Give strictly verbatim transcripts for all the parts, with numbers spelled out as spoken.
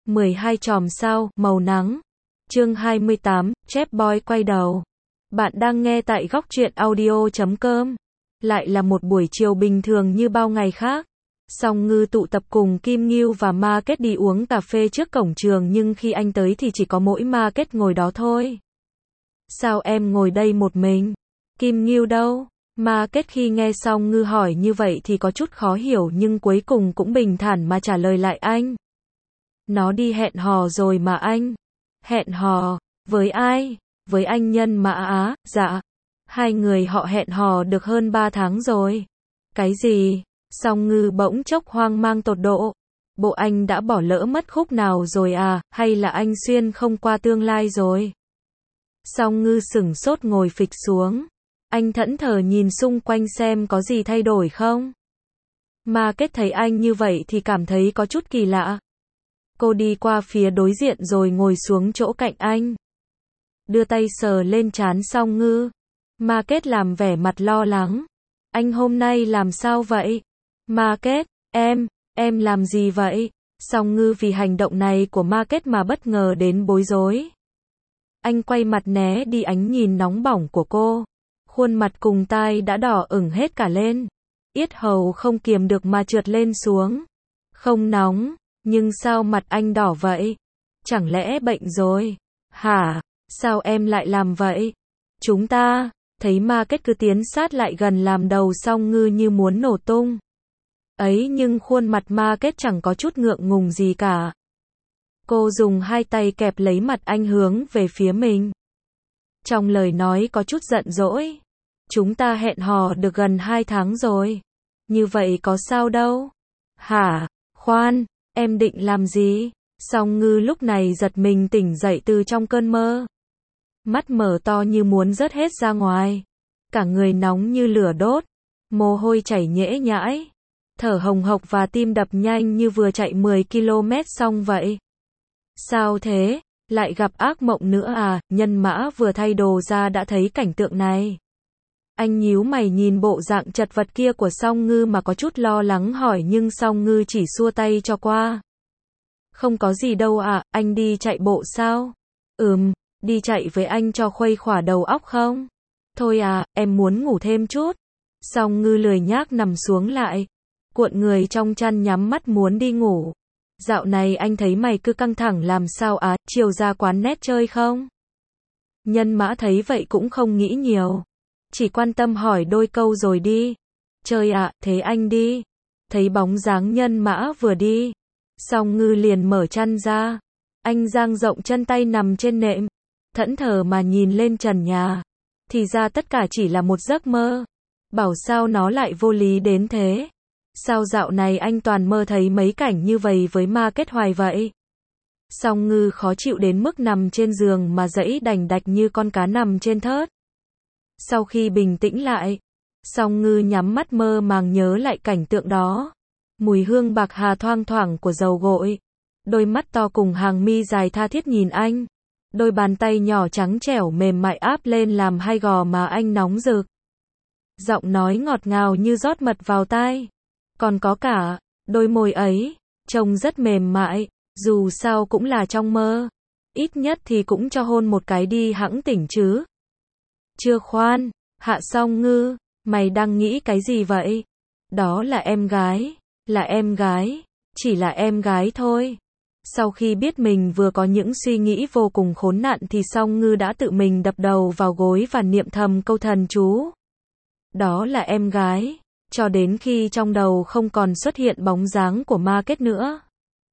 mười hai chòm sao, màu nắng. Chương hai mươi tám, Chef Boy quay đầu. Bạn đang nghe tại góc truyện audio chấm com. Lại là một buổi chiều bình thường như bao ngày khác. Song Ngư tụ tập cùng Kim Ngưu và Market đi uống cà phê trước cổng trường, nhưng khi anh tới thì chỉ có mỗi Market ngồi đó thôi. Sao em ngồi đây một mình? Kim Ngưu đâu? Market khi nghe Song Ngư hỏi như vậy thì có chút khó hiểu, nhưng cuối cùng cũng bình thản mà trả lời lại anh. Nó đi hẹn hò rồi mà anh. Hẹn hò? Với ai? Với anh Nhân Mã Á. Dạ. Hai người họ hẹn hò được hơn ba tháng rồi. Cái gì? Song Ngư bỗng chốc hoang mang tột độ. Bộ anh đã bỏ lỡ mất khúc nào rồi à, hay là anh xuyên không qua tương lai rồi? Song Ngư sửng sốt ngồi phịch xuống. Anh thẫn thờ nhìn xung quanh xem có gì thay đổi không. Market thấy anh như vậy thì cảm thấy có chút kỳ lạ. Cô đi qua phía đối diện rồi ngồi xuống chỗ cạnh anh. Đưa tay sờ lên trán Song Ngư. Market làm vẻ mặt lo lắng. Anh hôm nay làm sao vậy? Market, em, em làm gì vậy? Song Ngư vì hành động này của Market mà bất ngờ đến bối rối. Anh quay mặt né đi ánh nhìn nóng bỏng của cô. Khuôn mặt cùng tai đã đỏ ửng hết cả lên. Yết hầu không kiềm được mà trượt lên xuống. Không nóng, nhưng sao mặt anh đỏ vậy? Chẳng lẽ bệnh rồi? Hả? Sao em lại làm vậy? Chúng ta, thấy Market cứ tiến sát lại gần làm đầu Song Ngư như muốn nổ tung. Ấy nhưng khuôn mặt Market chẳng có chút ngượng ngùng gì cả. Cô dùng hai tay kẹp lấy mặt anh hướng về phía mình. Trong lời nói có chút giận dỗi. Chúng ta hẹn hò được gần hai tháng rồi. Như vậy có sao đâu? Hả? Khoan, em định làm gì? Song Ngư lúc này giật mình tỉnh dậy từ trong cơn mơ. Mắt mở to như muốn rớt hết ra ngoài. Cả người nóng như lửa đốt. Mồ hôi chảy nhễ nhãi. Thở hồng hộc và tim đập nhanh như vừa chạy mười ki lô mét xong vậy. Sao thế? Lại gặp ác mộng nữa à? Nhân Mã vừa thay đồ ra đã thấy cảnh tượng này. Anh nhíu mày nhìn bộ dạng chật vật kia của Song Ngư mà có chút lo lắng hỏi, nhưng Song Ngư chỉ xua tay cho qua. Không có gì đâu ạ, à, anh đi chạy bộ sao? Ừm, đi chạy với anh cho khuây khỏa đầu óc không? Thôi à, em muốn ngủ thêm chút. Song Ngư lười nhác nằm xuống lại. Cuộn người trong chăn nhắm mắt muốn đi ngủ. Dạo này anh thấy mày cứ căng thẳng làm sao á, chiều ra quán net chơi không? Nhân Mã thấy vậy cũng không nghĩ nhiều. Chỉ quan tâm hỏi đôi câu rồi đi. Chơi ạ, à, thế anh đi. Thấy bóng dáng Nhân Mã vừa đi. Song Ngư liền mở chăn ra. Anh dang rộng chân tay nằm trên nệm. Thẫn thờ mà nhìn lên trần nhà. Thì ra tất cả chỉ là một giấc mơ. Bảo sao nó lại vô lý đến thế. Sao dạo này anh toàn mơ thấy mấy cảnh như vậy với Market hoài vậy? Song Ngư khó chịu đến mức nằm trên giường mà giãy đành đạch như con cá nằm trên thớt. Sau khi bình tĩnh lại, Song Ngư nhắm mắt mơ màng nhớ lại cảnh tượng đó. Mùi hương bạc hà thoang thoảng của dầu gội. Đôi mắt to cùng hàng mi dài tha thiết nhìn anh. Đôi bàn tay nhỏ trắng trẻo mềm mại áp lên làm hai gò má anh nóng rực. Giọng nói ngọt ngào như rót mật vào tai. Còn có cả, đôi môi ấy, trông rất mềm mại, dù sao cũng là trong mơ. Ít nhất thì cũng cho hôn một cái đi hẵng tỉnh chứ. Chưa khoan, Hạ Song Ngư, mày đang nghĩ cái gì vậy? Đó là em gái, là em gái, chỉ là em gái thôi. Sau khi biết mình vừa có những suy nghĩ vô cùng khốn nạn thì Song Ngư đã tự mình đập đầu vào gối và niệm thầm câu thần chú. Đó là em gái. Cho đến khi trong đầu không còn xuất hiện bóng dáng của Market nữa.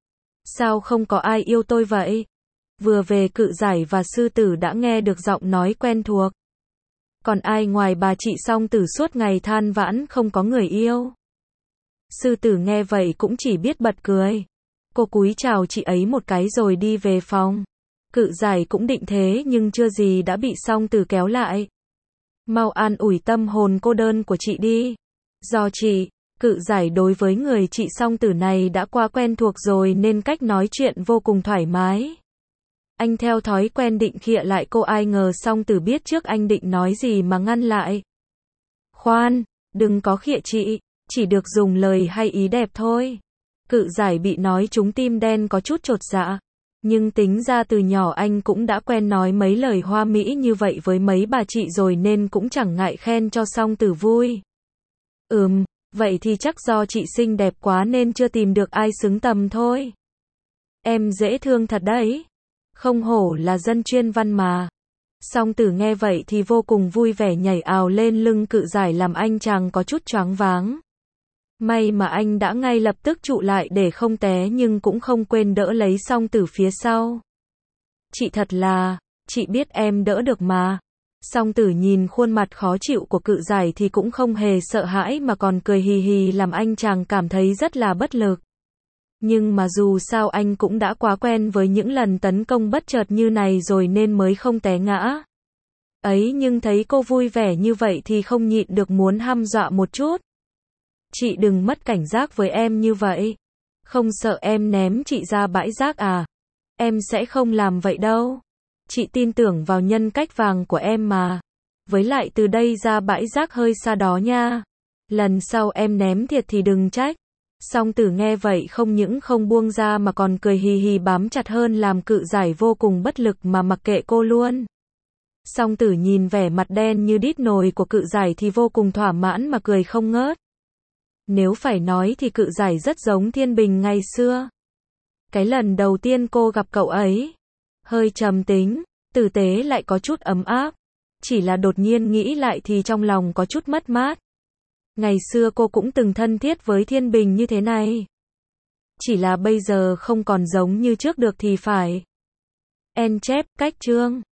Sao không có ai yêu tôi vậy? Vừa về Cự Giải và Sư Tử đã nghe được giọng nói quen thuộc. Còn ai ngoài bà chị Song Tử suốt ngày than vãn không có người yêu. Sư Tử nghe vậy cũng chỉ biết bật cười. Cô cúi chào chị ấy một cái rồi đi về phòng. Cự Giải cũng định thế nhưng chưa gì đã bị Song Tử kéo lại. Mau an ủi tâm hồn cô đơn của chị đi. Do chị, Cự Giải đối với người chị Song Tử này đã quá quen thuộc rồi nên cách nói chuyện vô cùng thoải mái. Anh theo thói quen định khịa lại cô, ai ngờ Song Tử biết trước anh định nói gì mà ngăn lại. Khoan, đừng có khịa chị, chỉ được dùng lời hay ý đẹp thôi. Cự Giải bị nói trúng tim đen có chút chột dạ. Nhưng tính ra từ nhỏ anh cũng đã quen nói mấy lời hoa mỹ như vậy với mấy bà chị rồi nên cũng chẳng ngại khen cho Song Tử vui. Ừm, vậy thì chắc do chị xinh đẹp quá nên chưa tìm được ai xứng tầm thôi. Em dễ thương thật đấy. Không hổ là dân chuyên văn mà. Song Tử nghe vậy thì vô cùng vui vẻ nhảy ào lên lưng Cự Giải làm anh chàng có chút choáng váng. May mà anh đã ngay lập tức trụ lại để không té nhưng cũng không quên đỡ lấy Song Tử phía sau. Chị thật là, chị biết em đỡ được mà. Song Tử nhìn khuôn mặt khó chịu của Cự Giải thì cũng không hề sợ hãi mà còn cười hì hì làm anh chàng cảm thấy rất là bất lực. Nhưng mà dù sao anh cũng đã quá quen với những lần tấn công bất chợt như này rồi nên mới không té ngã. Ấy nhưng thấy cô vui vẻ như vậy thì không nhịn được muốn hăm dọa một chút. Chị đừng mất cảnh giác với em như vậy. Không sợ em ném chị ra bãi rác à? Em sẽ không làm vậy đâu. Chị tin tưởng vào nhân cách vàng của em mà. Với lại từ đây ra bãi rác hơi xa đó nha. Lần sau em ném thiệt thì đừng trách. Song Tử nghe vậy không những không buông ra mà còn cười hì hì bám chặt hơn làm Cự Giải vô cùng bất lực mà mặc kệ cô luôn. Song Tử nhìn vẻ mặt đen như đít nồi của Cự Giải thì vô cùng thỏa mãn mà cười không ngớt. Nếu phải nói thì Cự Giải rất giống Thiên Bình ngày xưa. Cái lần đầu tiên cô gặp cậu ấy, hơi trầm tính, tử tế lại có chút ấm áp. Chỉ là đột nhiên nghĩ lại thì trong lòng có chút mất mát. Ngày xưa cô cũng từng thân thiết với Thiên Bình như thế này. Chỉ là bây giờ không còn giống như trước được thì phải. En chép, cách chương.